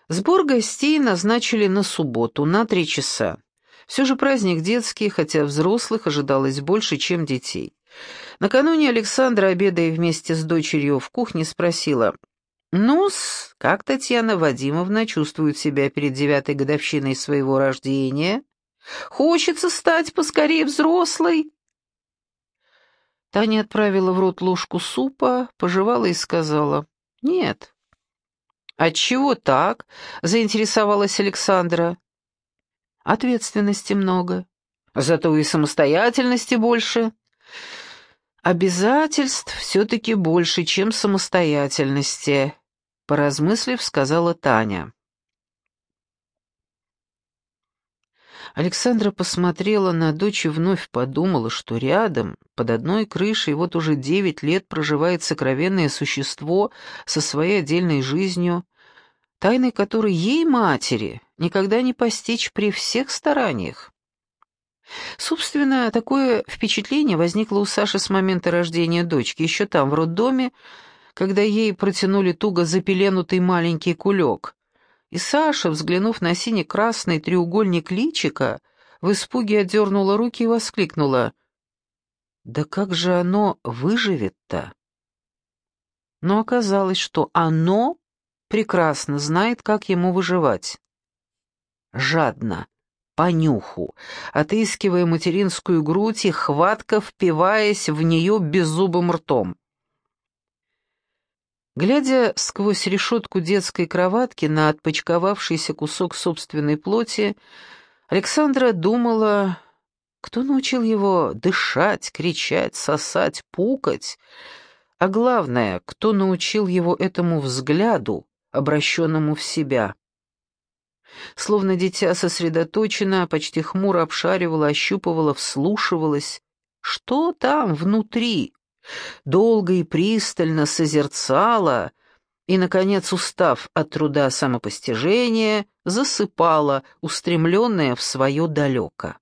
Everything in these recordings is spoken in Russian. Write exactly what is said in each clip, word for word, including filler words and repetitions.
Сбор гостей назначили на субботу, на три часа. Все же праздник детский, хотя взрослых ожидалось больше, чем детей. Накануне Александра, обедая вместе с дочерью в кухне, спросила: «Ну-с, как Татьяна Вадимовна чувствует себя перед девятой годовщиной своего рождения? Хочется стать поскорее взрослой?» Таня отправила в рот ложку супа, пожевала и сказала: «Нет». «Отчего так?» — заинтересовалась Александра. «Ответственности много. Зато и самостоятельности больше». «Обязательств все-таки больше, чем самостоятельности», — поразмыслив, сказала Таня. Александра посмотрела на дочь и вновь подумала, что рядом, под одной крышей, вот уже девять лет проживает сокровенное существо со своей отдельной жизнью, тайны которой ей, матери, никогда не постичь при всех стараниях. Собственно, такое впечатление возникло у Саши с момента рождения дочки, еще там, в роддоме, когда ей протянули туго запеленутый маленький кулек. И Саша, взглянув на сине-красный треугольник личика, в испуге отдернула руки и воскликнула: «Да как же оно выживет-то?» Но оказалось, что оно прекрасно знает, как ему выживать. Жадно, по нюху, отыскивая материнскую грудь и хватко впиваясь в нее беззубым ртом. Глядя сквозь решетку детской кроватки на отпочковавшийся кусок собственной плоти, Александра думала, кто научил его дышать, кричать, сосать, пукать, а главное, кто научил его этому взгляду, обращенному в себя. Словно дитя сосредоточенно, почти хмуро обшаривала, ощупывала, вслушивалась. Что там внутри? Долго и пристально созерцала и, наконец, устав от труда самопостижения, засыпала, устремленная в свое далеко.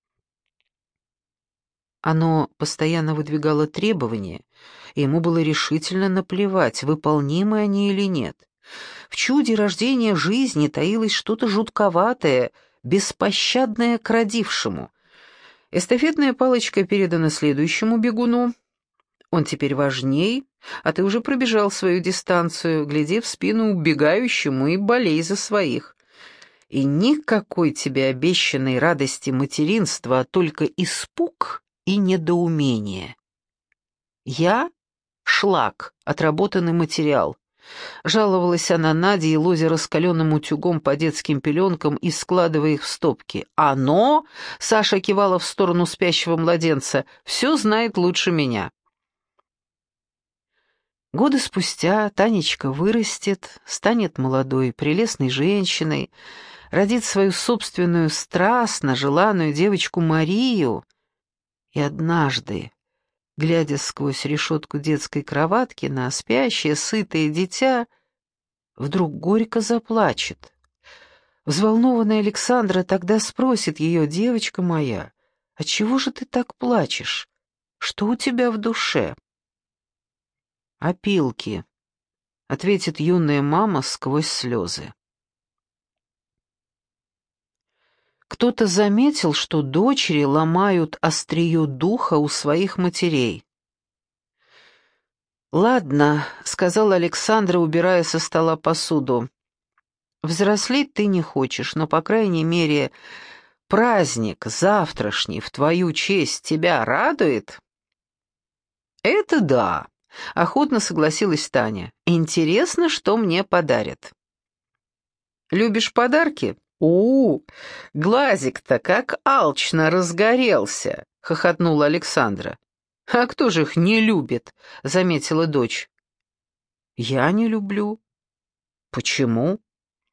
Оно постоянно выдвигало требования, и ему было решительно наплевать, выполнимы они или нет. В чуде рождения жизни таилось что-то жутковатое, беспощадное к родившему. Эстафетная палочка передана следующему бегуну. Он теперь важней, а ты уже пробежал свою дистанцию, гляди в спину убегающему и болей за своих. И никакой тебе обещанной радости материнства, а только испуг и недоумение. Я — шлак, отработанный материал. Жаловалась она Наде, елозя раскаленным утюгом по детским пеленкам и складывая их в стопки. «Оно», — Саша кивала в сторону спящего младенца, — «все знает лучше меня». Годы спустя Танечка вырастет, станет молодой, прелестной женщиной, родит свою собственную страстно желанную девочку Марию, и однажды, глядя сквозь решетку детской кроватки на спящее, сытое дитя, вдруг горько заплачет. Взволнованная Александра тогда спросит ее: «Девочка моя, отчего же ты так плачешь? Что у тебя в душе?» «Опилки», — ответит юная мама сквозь слезы. Кто-то заметил, что дочери ломают острие духа у своих матерей. «Ладно», — сказала Александра, убирая со стола посуду. «Взрослеть ты не хочешь, но, по крайней мере, праздник завтрашний в твою честь тебя радует?» «Это да», — охотно согласилась Таня. «Интересно, что мне подарят». «Любишь подарки?» «У, глазик-то как алчно разгорелся!» — хохотнула Александра. «А кто же их не любит?» — заметила дочь. «Я не люблю». «Почему?»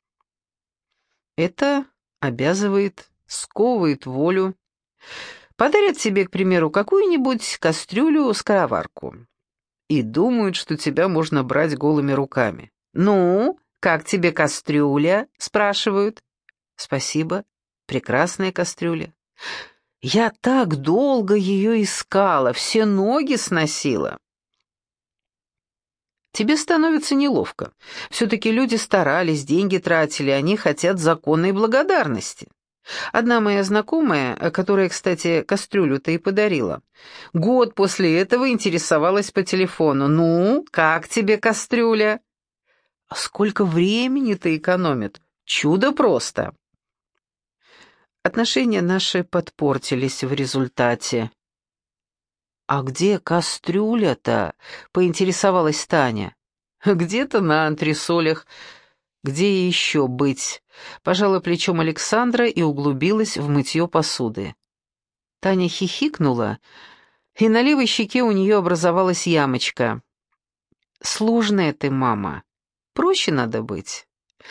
«Это обязывает, сковывает волю. Подарят тебе, к примеру, какую-нибудь кастрюлю-скороварку и думают, что тебя можно брать голыми руками. «Ну, как тебе кастрюля?» — спрашивают. «Спасибо, прекрасная кастрюля. Я так долго ее искала, все ноги сносила». Тебе становится неловко. Все-таки люди старались, деньги тратили, они хотят законной благодарности. Одна моя знакомая, которая, кстати, кастрюлю-то и подарила, год после этого интересовалась по телефону. «Ну, как тебе кастрюля?» «А сколько времени-то экономит? Чудо просто!» Отношения наши подпортились в результате. «А где кастрюля-то?» — поинтересовалась Таня. «Где-то на антресолях. Где еще быть?» — пожала плечом Александра и углубилась в мытье посуды. Таня хихикнула, и на левой щеке у нее образовалась ямочка. «Сложная ты, мама. Проще надо быть».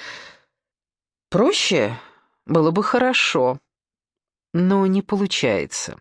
«Проще? Было бы хорошо. Но не получается».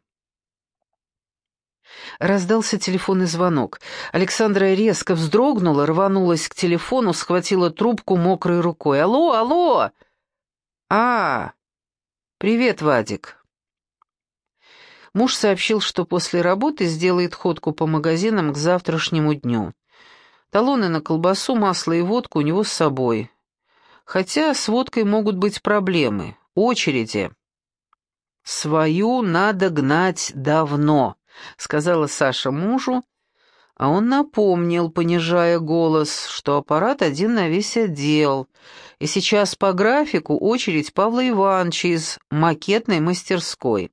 Раздался телефонный звонок. Александра резко вздрогнула, рванулась к телефону, схватила трубку мокрой рукой. «Алло, алло!» «А, привет, Вадик». Муж сообщил, что после работы сделает ходку по магазинам к завтрашнему дню. Талоны на колбасу, масло и водку у него с собой. Хотя с водкой могут быть проблемы, очереди. «Свою надо гнать давно», — сказала Саша мужу, а он напомнил, понижая голос, что аппарат один на весь отдел, и сейчас по графику очередь Павла Ивановича из макетной мастерской.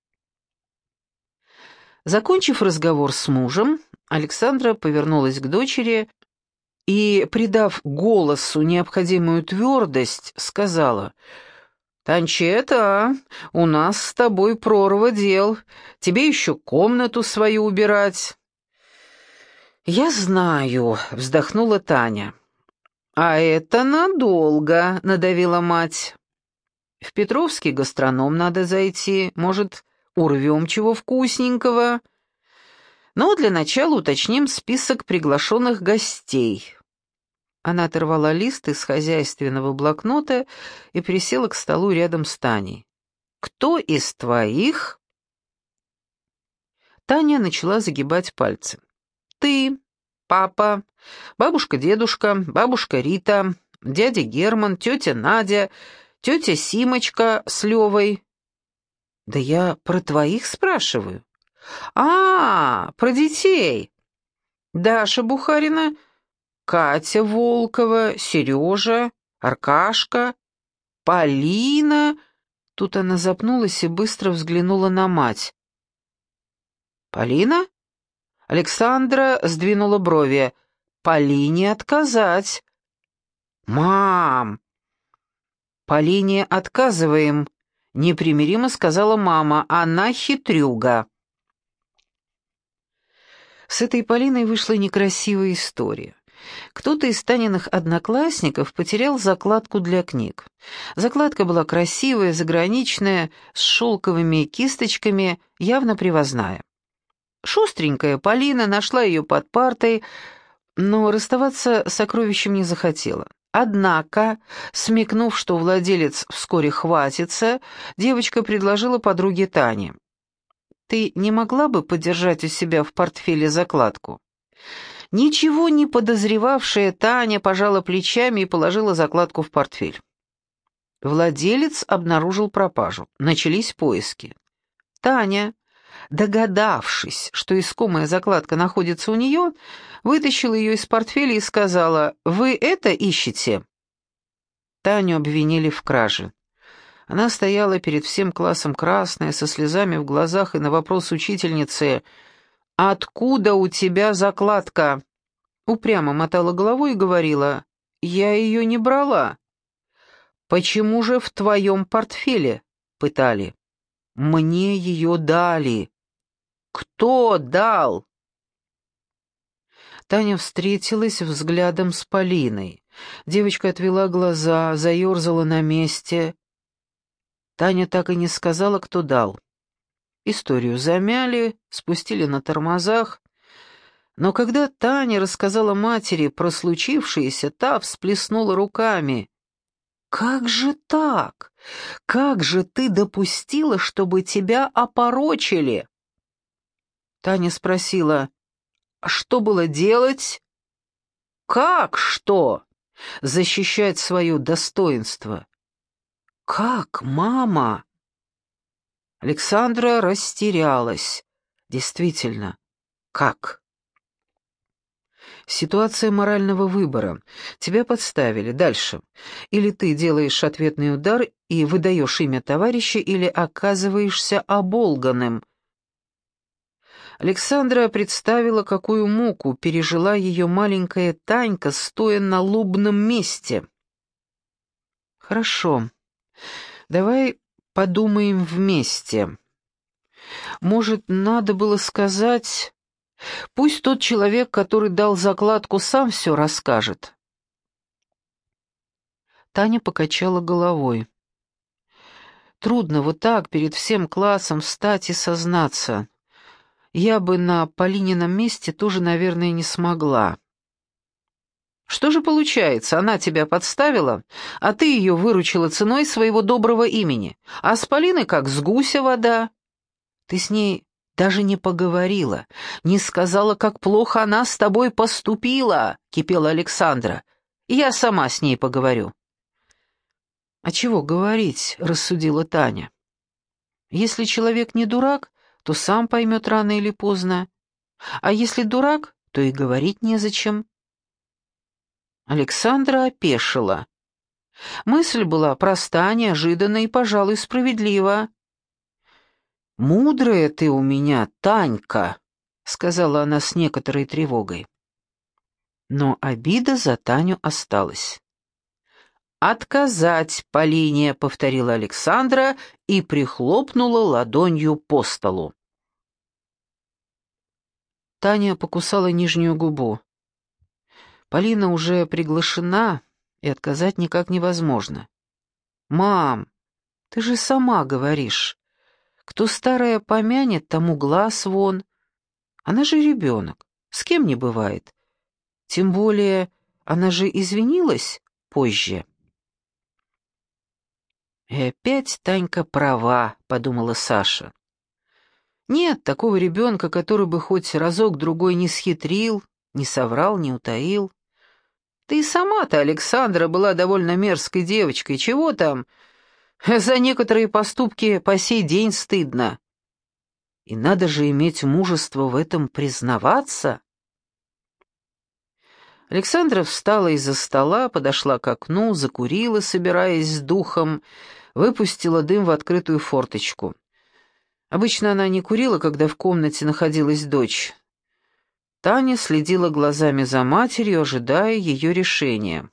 Закончив разговор с мужем, Александра повернулась к дочери и, придав голосу необходимую твердость, сказала: «Танчета, у нас с тобой прорва дел, тебе еще комнату свою убирать». «Я знаю», — вздохнула Таня. «А это надолго», — надавила мать. «В Петровский гастроном надо зайти, может, урвем чего вкусненького. Но для начала уточним список приглашенных гостей». Она оторвала лист из хозяйственного блокнота и присела к столу рядом с Таней. «Кто из твоих?» Таня начала загибать пальцы. «Ты, папа, бабушка-дедушка, бабушка Рита, дядя Герман, тетя Надя, тетя Симочка с Левой». «Да я про твоих спрашиваю». «А, про детей. Даша Бухарина, Катя Волкова, Сережа, Аркашка, Полина». Тут она запнулась и быстро взглянула на мать. «Полина?» Александра сдвинула брови. «Полине отказать». «Мам!» «Полине отказываем», — непримиримо сказала мама. «Она хитрюга». С этой Полиной вышла некрасивая история. Кто-то из Таниных одноклассников потерял закладку для книг. Закладка была красивая, заграничная, с шелковыми кисточками, явно привозная. Шустренькая Полина нашла ее под партой, но расставаться с сокровищем не захотела. Однако, смекнув, что владелец вскоре хватится, девочка предложила подруге Тане: «Ты не могла бы подержать у себя в портфеле закладку?» Ничего не подозревавшая Таня пожала плечами и положила закладку в портфель. Владелец обнаружил пропажу. Начались поиски. Таня, догадавшись, что искомая закладка находится у нее, вытащила ее из портфеля и сказала: «Вы это ищете?» Таню обвинили в краже. Она стояла перед всем классом красная, со слезами в глазах, и на вопрос учительницы: «Откуда у тебя закладка?» упрямо мотала головой и говорила: «Я ее не брала». «Почему же в твоем портфеле?» — пытали. «Мне ее дали». «Кто дал?» Таня встретилась взглядом с Полиной. Девочка отвела глаза, заерзала на месте. Таня так и не сказала, кто дал. Историю замяли, спустили на тормозах. Но когда Таня рассказала матери про случившееся, та всплеснула руками. «Как же так? Как же ты допустила, чтобы тебя опорочили?» Таня спросила: «А что было делать?» Как что? Защищать свое достоинство? Как, мама? Александра растерялась. Действительно, как? Ситуация морального выбора. Тебя подставили. Дальше. Или ты делаешь ответный удар и выдаешь имя товарища, или оказываешься оболганным. Александра представила, какую муку пережила ее маленькая Танька, стоя на лобном месте. «Хорошо. Давай подумаем вместе. Может, надо было сказать... Пусть тот человек, который дал закладку, сам все расскажет». Таня покачала головой. «Трудно вот так перед всем классом встать и сознаться. Я бы на Полинином месте тоже, наверное, не смогла». «Что же получается, она тебя подставила, а ты ее выручила ценой своего доброго имени, а с Полиной как с гуся вода? Ты с ней даже не поговорила, не сказала, как плохо она с тобой поступила», — кипела Александра. «Я сама с ней поговорю». «А чего говорить?» — рассудила Таня. «Если человек не дурак, то сам поймет рано или поздно. А если дурак, то и говорить незачем». Александра опешила. Мысль была проста, неожиданна и, пожалуй, справедлива. «Мудрая ты у меня, Танька», — сказала она с некоторой тревогой. Но обида за Таню осталась. «Отказать Полине», — повторила Александра и прихлопнула ладонью по столу. Таня покусала нижнюю губу. Полина уже приглашена, и отказать никак невозможно. «Мам, ты же сама говоришь, кто старое помянет, тому глаз вон. Она же ребенок, с кем не бывает. Тем более, она же извинилась позже». «И опять Танька права», — подумала Саша. «Нет такого ребенка, который бы хоть разок-другой не схитрил, не соврал, не утаил. Ты и сама-то, Александра, была довольно мерзкой девочкой. Чего там? За некоторые поступки по сей день стыдно. И надо же иметь мужество в этом признаваться». Александра встала из-за стола, подошла к окну, закурила, собираясь с духом, выпустила дым в открытую форточку. Обычно она не курила, когда в комнате находилась дочь. Таня следила глазами за матерью, ожидая ее решения.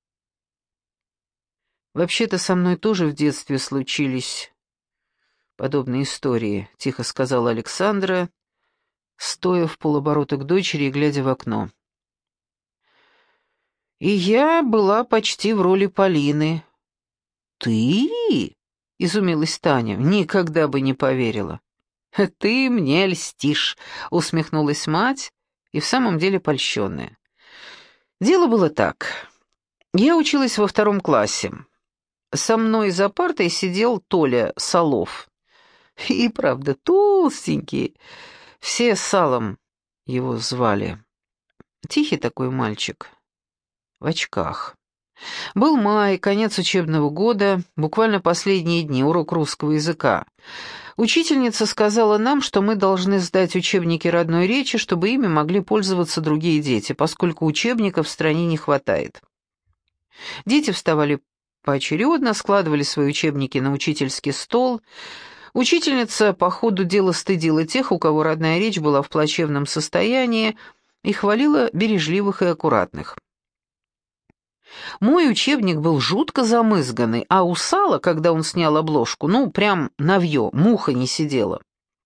«Вообще-то со мной тоже в детстве случились подобные истории», — тихо сказала Александра, стоя в полоборота к дочери и глядя в окно. «И я была почти в роли Полины». «Ты?» — изумилась Таня. «Никогда бы не поверила». «Ты мне льстишь», — усмехнулась мать, и в самом деле польщенная. Дело было так. Я училась во втором классе. Со мной за партой сидел Толя Солов. И, правда, толстенький. Все Салом его звали. Тихий такой мальчик. В очках. Был май, конец учебного года, буквально последние дни, урок русского языка. Учительница сказала нам, что мы должны сдать учебники родной речи, чтобы ими могли пользоваться другие дети, поскольку учебников в стране не хватает. Дети вставали поочередно, складывали свои учебники на учительский стол. Учительница по ходу дела стыдила тех, у кого родная речь была в плачевном состоянии, и хвалила бережливых и аккуратных. Мой учебник был жутко замызганный, а у Сала, когда он снял обложку, ну, прям навье, муха не сидела.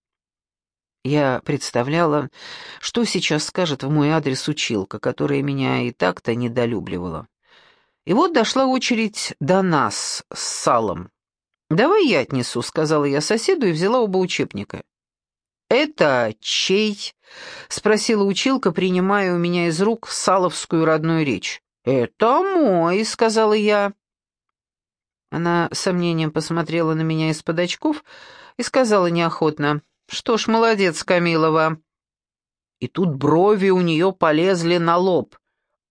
Я представляла, что сейчас скажет в мой адрес училка, которая меня и так-то недолюбливала. И вот дошла очередь до нас с Салом. «Давай я отнесу», — сказала я соседу и взяла оба учебника. «Это чей?» — спросила училка, принимая у меня из рук саловскую родную речь. «Это мой», — сказала я. Она с сомнением посмотрела на меня из-под очков и сказала неохотно: «Что ж, молодец, Камилова». И тут брови у нее полезли на лоб. «А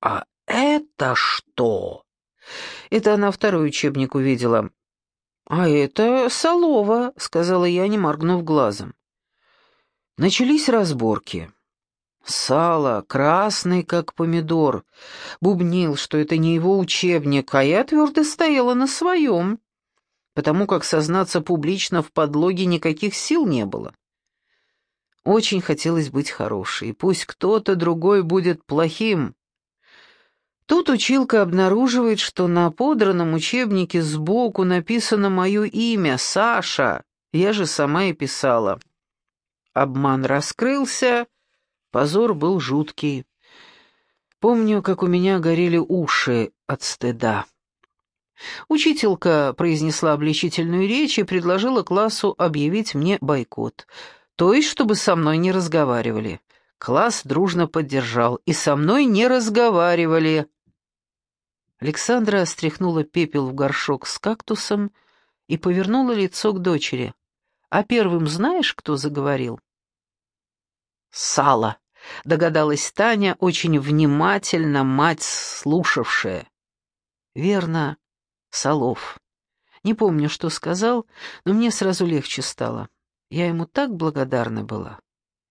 это что?» Это она второй учебник увидела. «А это Солова», — сказала я, не моргнув глазом. Начались разборки. Сало, красный, как помидор, бубнил, что это не его учебник, а я твердо стояла на своем, потому как сознаться публично в подлоге никаких сил не было. Очень хотелось быть хорошей, пусть кто-то другой будет плохим. Тут училка обнаруживает, что на подранном учебнике сбоку написано мое имя, Саша, я же сама и писала. Обман раскрылся, позор был жуткий. Помню, как у меня горели уши от стыда. Учителька произнесла обличительную речь и предложила классу объявить мне бойкот, то есть чтобы со мной не разговаривали. Класс дружно поддержал, и со мной не разговаривали. Александра стряхнула пепел в горшок с кактусом и повернула лицо к дочери. «А первым знаешь, кто заговорил?» «Сало», — догадалась Таня, очень внимательно, мать слушавшая. «Верно, Солов. Не помню, что сказал, но мне сразу легче стало. Я ему так благодарна была».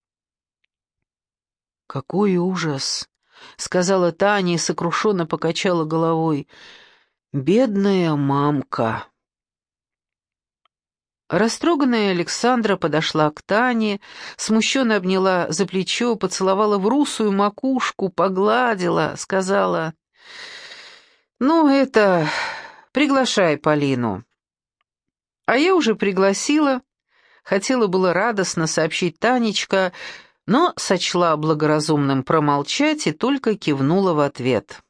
«Какой ужас!» — сказала Таня и сокрушенно покачала головой. «Бедная мамка!» Растроганная Александра подошла к Тане, смущенно обняла за плечо, поцеловала в русую макушку, погладила, сказала: «Ну, это... приглашай Полину». А я уже пригласила, хотела было радостно сообщить Танечка, но сочла благоразумным промолчать и только кивнула в ответ.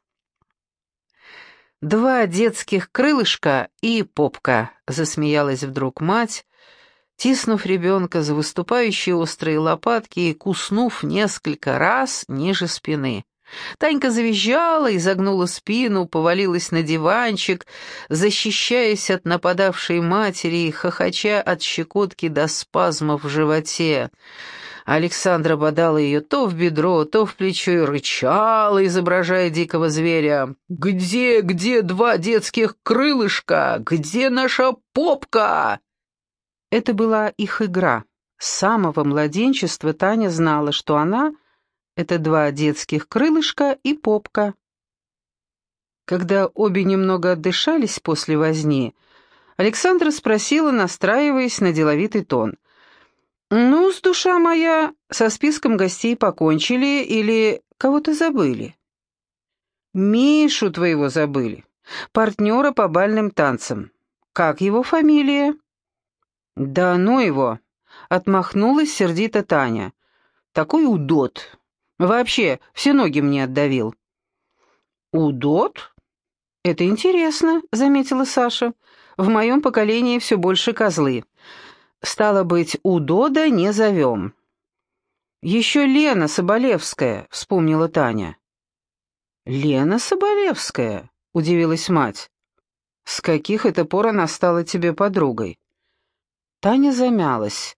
«Два детских крылышка и попка», — засмеялась вдруг мать, тиснув ребенка за выступающие острые лопатки и куснув несколько раз ниже спины. Танька завизжала, изогнула спину, повалилась на диванчик, защищаясь от нападавшей матери и хохоча от щекотки до спазмов в животе. Александра бодала ее то в бедро, то в плечо и рычала, изображая дикого зверя. «Где, где два детских крылышка? Где наша попка?» Это была их игра. С самого младенчества Таня знала, что она — это два детских крылышка и попка. Когда обе немного отдышались после возни, Александра спросила, настраиваясь на деловитый тон: «Ну-с, душа моя, со списком гостей покончили или кого-то забыли?» «Мишу твоего забыли, партнера по бальным танцам. Как его фамилия?» «Да ну его!» — отмахнулась сердито Таня. «Такой удот! Вообще, все ноги мне отдавил». «Удот? Это интересно», — заметила Саша. «В моем поколении все больше козлы. Стало быть, удода не зовем». «Еще Лена Соболевская», — вспомнила Таня. «Лена Соболевская?» — удивилась мать. «С каких это пор она стала тебе подругой?» Таня замялась.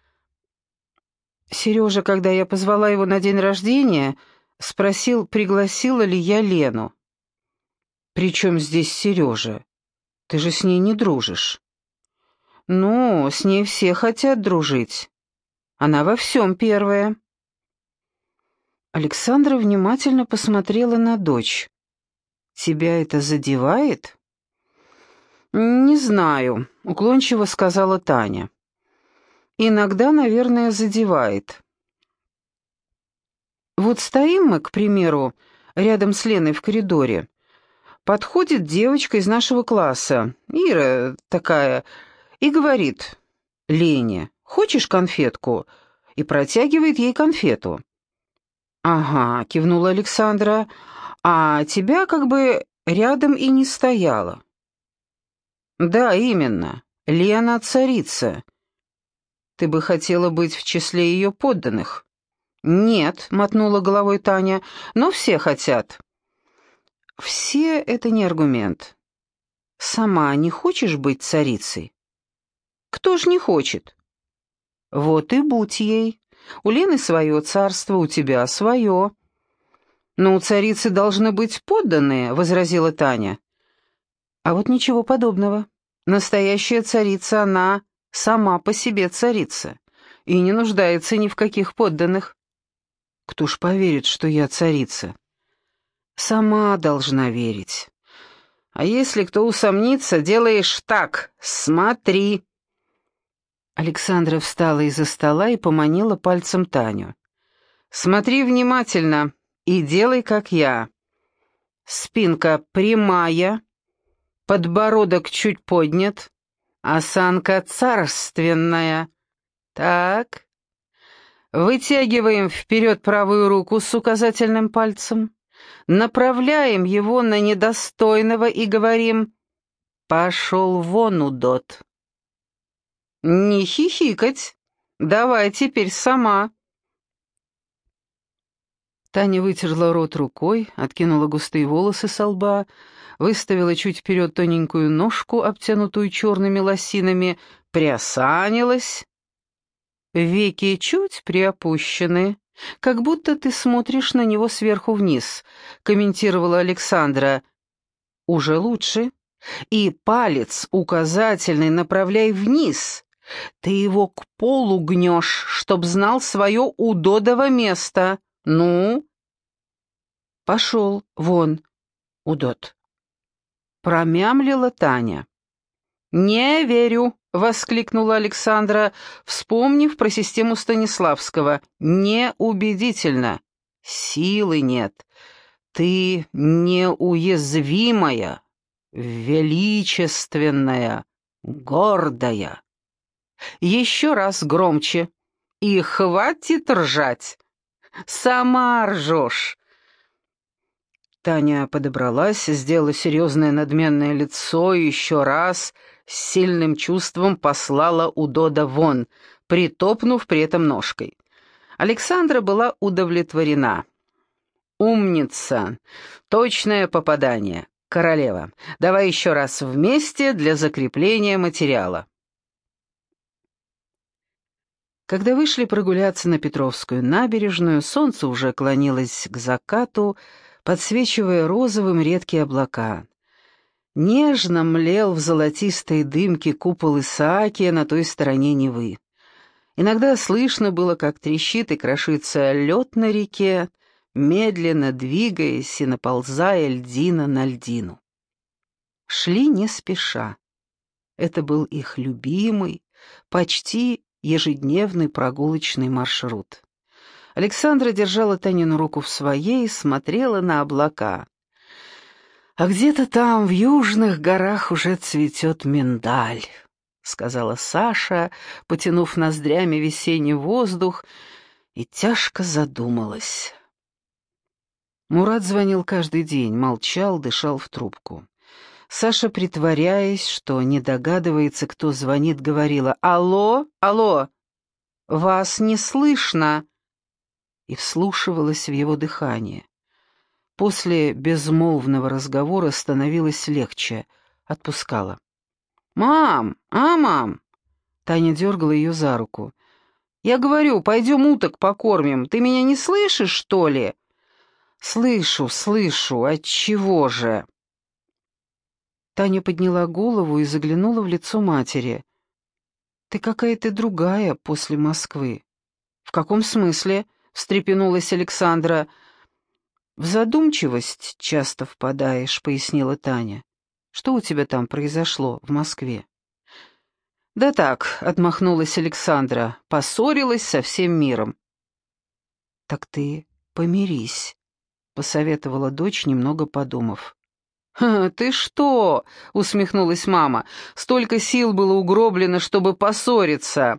Сережа, когда я позвала его на день рождения, спросил, пригласила ли я Лену. «При чем здесь Сережа? Ты же с ней не дружишь». «Ну, с ней все хотят дружить. Она во всем первая». Александра внимательно посмотрела на дочь. «Тебя это задевает?» «Не знаю», — уклончиво сказала Таня. «Иногда, наверное, задевает. Вот стоим мы, к примеру, рядом с Леной в коридоре. Подходит девочка из нашего класса, Ира такая, и говорит Лене: «Хочешь конфетку?» и протягивает ей конфету. «Ага», — кивнула Александра, — «а тебя как бы рядом и не стояло». «Да, именно. Лена — царица. Ты бы хотела быть в числе ее подданных?» «Нет», — мотнула головой Таня, — «но все хотят». «Все — это не аргумент. Сама не хочешь быть царицей?» «Кто ж не хочет?» «Вот и будь ей. У Лены свое царство, у тебя свое». «Но у царицы должны быть подданные», — возразила Таня. А вот ничего подобного. Настоящая царица, она сама по себе царица и не нуждается ни в каких подданных. Кто ж поверит, что я царица? Сама должна верить. А если кто усомнится, делаешь так: смотри. Александра встала из-за стола и поманила пальцем Таню. Смотри внимательно и делай, как я. Спинка прямая, подбородок чуть поднят, осанка царственная. Так. Вытягиваем вперед правую руку с указательным пальцем, направляем его на недостойного и говорим: «Пошел вон, удот». Не хихикать. Давай теперь сама. Таня вытерла рот рукой, откинула густые волосы со лба, выставила чуть вперед тоненькую ножку, обтянутую черными лосинами, приосанилась. Веки чуть приопущены, как будто ты смотришь на него сверху вниз, комментировала Александра. Уже лучше. И палец указательный направляй вниз. Ты его к полу гнешь, чтоб знал свое удодово место. Ну? Пошел вон, удод. Промямлила Таня. «Не верю», — воскликнула Александра, вспомнив про систему Станиславского. «Неубедительно. Силы нет. Ты неуязвимая, величественная, гордая. Еще раз громче. И хватит ржать. Сама ржешь». Таня подобралась, сделала серьезное надменное лицо и еще раз с сильным чувством послала удода вон, притопнув при этом ножкой. Александра была удовлетворена. «Умница! Точное попадание! Королева, давай еще раз вместе для закрепления материала». Когда вышли прогуляться на Петровскую набережную, солнце уже клонилось к закату, подсвечивая розовым редкие облака. Нежно млел в золотистой дымке купол Исаакия на той стороне Невы. Иногда слышно было, как трещит и крошится лед на реке, медленно двигаясь и наползая льдина на льдину. Шли не спеша. Это был их любимый, почти ежедневный прогулочный маршрут. Александра держала Танину руку в своей и смотрела на облака. «А где-то там, в южных горах, уже цветет миндаль», — сказала Саша, потянув ноздрями весенний воздух, и тяжко задумалась. Мурат звонил каждый день, молчал, дышал в трубку. Саша, притворяясь, что не догадывается, кто звонит, говорила: «Алло, алло, вас не слышно», и вслушивалась в его дыхание. После безмолвного разговора становилось легче, отпускала. «Мам, а, мам!» Таня дергала ее за руку. «Я говорю, пойдем уток покормим. Ты меня не слышишь, что ли?» «Слышу, слышу. Отчего же?» Таня подняла голову и заглянула в лицо матери. «Ты какая-то другая после Москвы». «В каком смысле?» — встрепенулась Александра. «В задумчивость часто впадаешь», — пояснила Таня. «Что у тебя там произошло в Москве?» «Да так», — отмахнулась Александра, — «поссорилась со всем миром». «Так ты помирись», — посоветовала дочь, немного подумав. «Ха, ты что?» — усмехнулась мама. «Столько сил было угроблено, чтобы поссориться».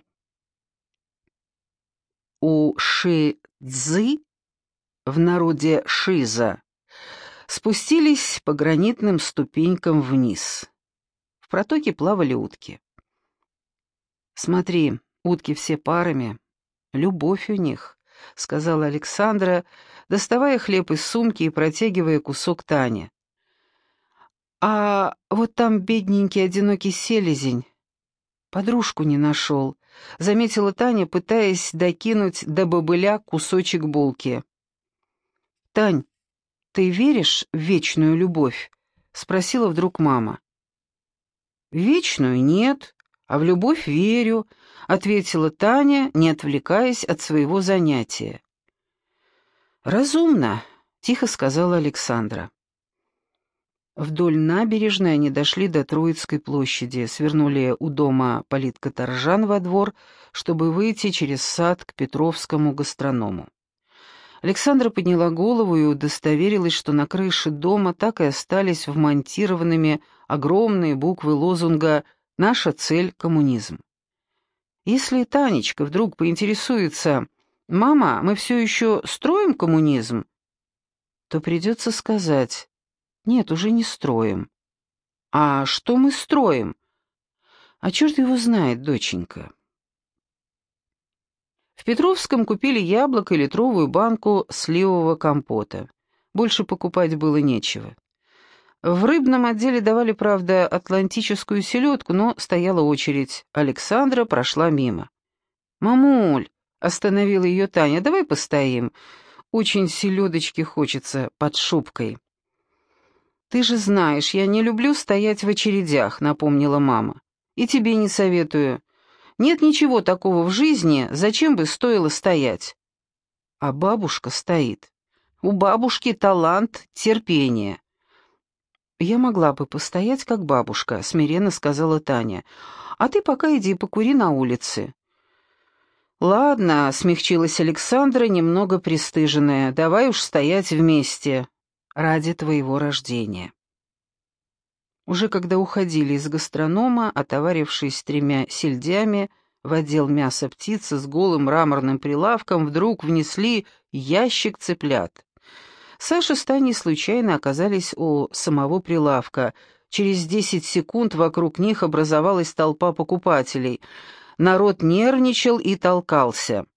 У Ши-Цзы, в народе Шиза, спустились по гранитным ступенькам вниз. В протоке плавали утки. «Смотри, утки все парами. Любовь у них», — сказала Александра, доставая хлеб из сумки и протягивая кусок Тане. «А вот там бедненький одинокий селезень. Подружку не нашел», — заметила Таня, пытаясь докинуть до бобыля кусочек булки. «Тань, «Ты веришь в вечную любовь?» — спросила вдруг мама. «В вечную нет, а в любовь верю», — ответила Таня, не отвлекаясь от своего занятия. «Разумно», — тихо сказала Александра. Вдоль набережной они дошли до Троицкой площади, свернули у дома политкоторжан во двор, чтобы выйти через сад к Петровскому гастроному. Александра подняла голову и удостоверилась, что на крыше дома так и остались вмонтированными огромные буквы лозунга «Наша цель — коммунизм». Если Танечка вдруг поинтересуется: «Мама, мы все еще строим коммунизм?», то придется сказать: «Нет, уже не строим». «А что мы строим?» «А черт его знает, доченька». В Петровском купили яблок и литровую банку сливового компота. Больше покупать было нечего. В рыбном отделе давали, правда, атлантическую селедку, но стояла очередь. Александра прошла мимо. «Мамуль», — остановила ее Таня, — «давай постоим. Очень селедочки хочется под шубкой». «Ты же знаешь, я не люблю стоять в очередях», — напомнила мама. «И тебе не советую. Нет ничего такого в жизни, зачем бы стоило стоять». А бабушка стоит. У бабушки талант, терпение. «Я могла бы постоять, как бабушка», — смиренно сказала Таня. «А ты пока иди покури на улице». «Ладно», — смягчилась Александра, немного пристыженная, — «давай уж стоять вместе ради твоего рождения». Уже когда уходили из гастронома, отоварившись тремя сельдями в отдел мяса птицы с голым мраморным прилавком, вдруг внесли ящик цыплят. Саша с Таней случайно оказались у самого прилавка. Через десять секунд вокруг них образовалась толпа покупателей. Народ нервничал и толкался.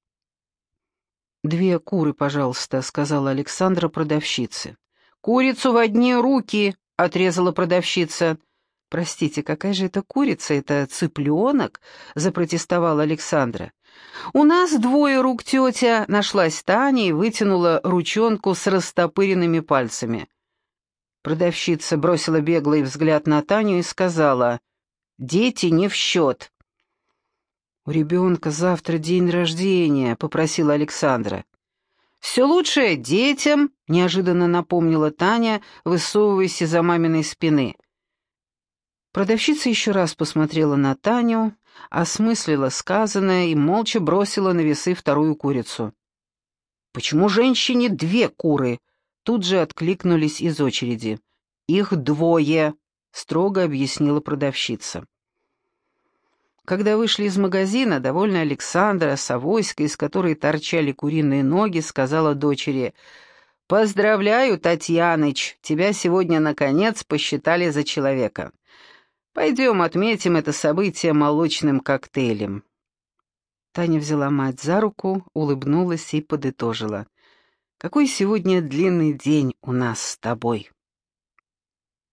«Две куры, пожалуйста», — сказала Александра продавщице. «Курицу в одни руки», — отрезала продавщица. «Простите, какая же это курица? Это цыпленок?» — запротестовала Александра. «У нас двое рук, тетя», — нашлась Таня и вытянула ручонку с растопыренными пальцами. Продавщица бросила беглый взгляд на Таню и сказала: «Дети не в счет». «У ребенка завтра день рождения», — попросила Александра. «Все лучшее детям», — неожиданно напомнила Таня, высовываясь из-за маминой спины. Продавщица еще раз посмотрела на Таню, осмыслила сказанное и молча бросила на весы вторую курицу. «Почему женщине две куры?» Тут же откликнулись из очереди. «Их двое», — строго объяснила продавщица. Когда вышли из магазина, довольная Александра с авоськой, из которой торчали куриные ноги, сказала дочери: «Поздравляю, Татьяныч, тебя сегодня, наконец, посчитали за человека. Пойдем отметим это событие молочным коктейлем». Таня взяла мать за руку, улыбнулась и подытожила: «Какой сегодня длинный день у нас с тобой».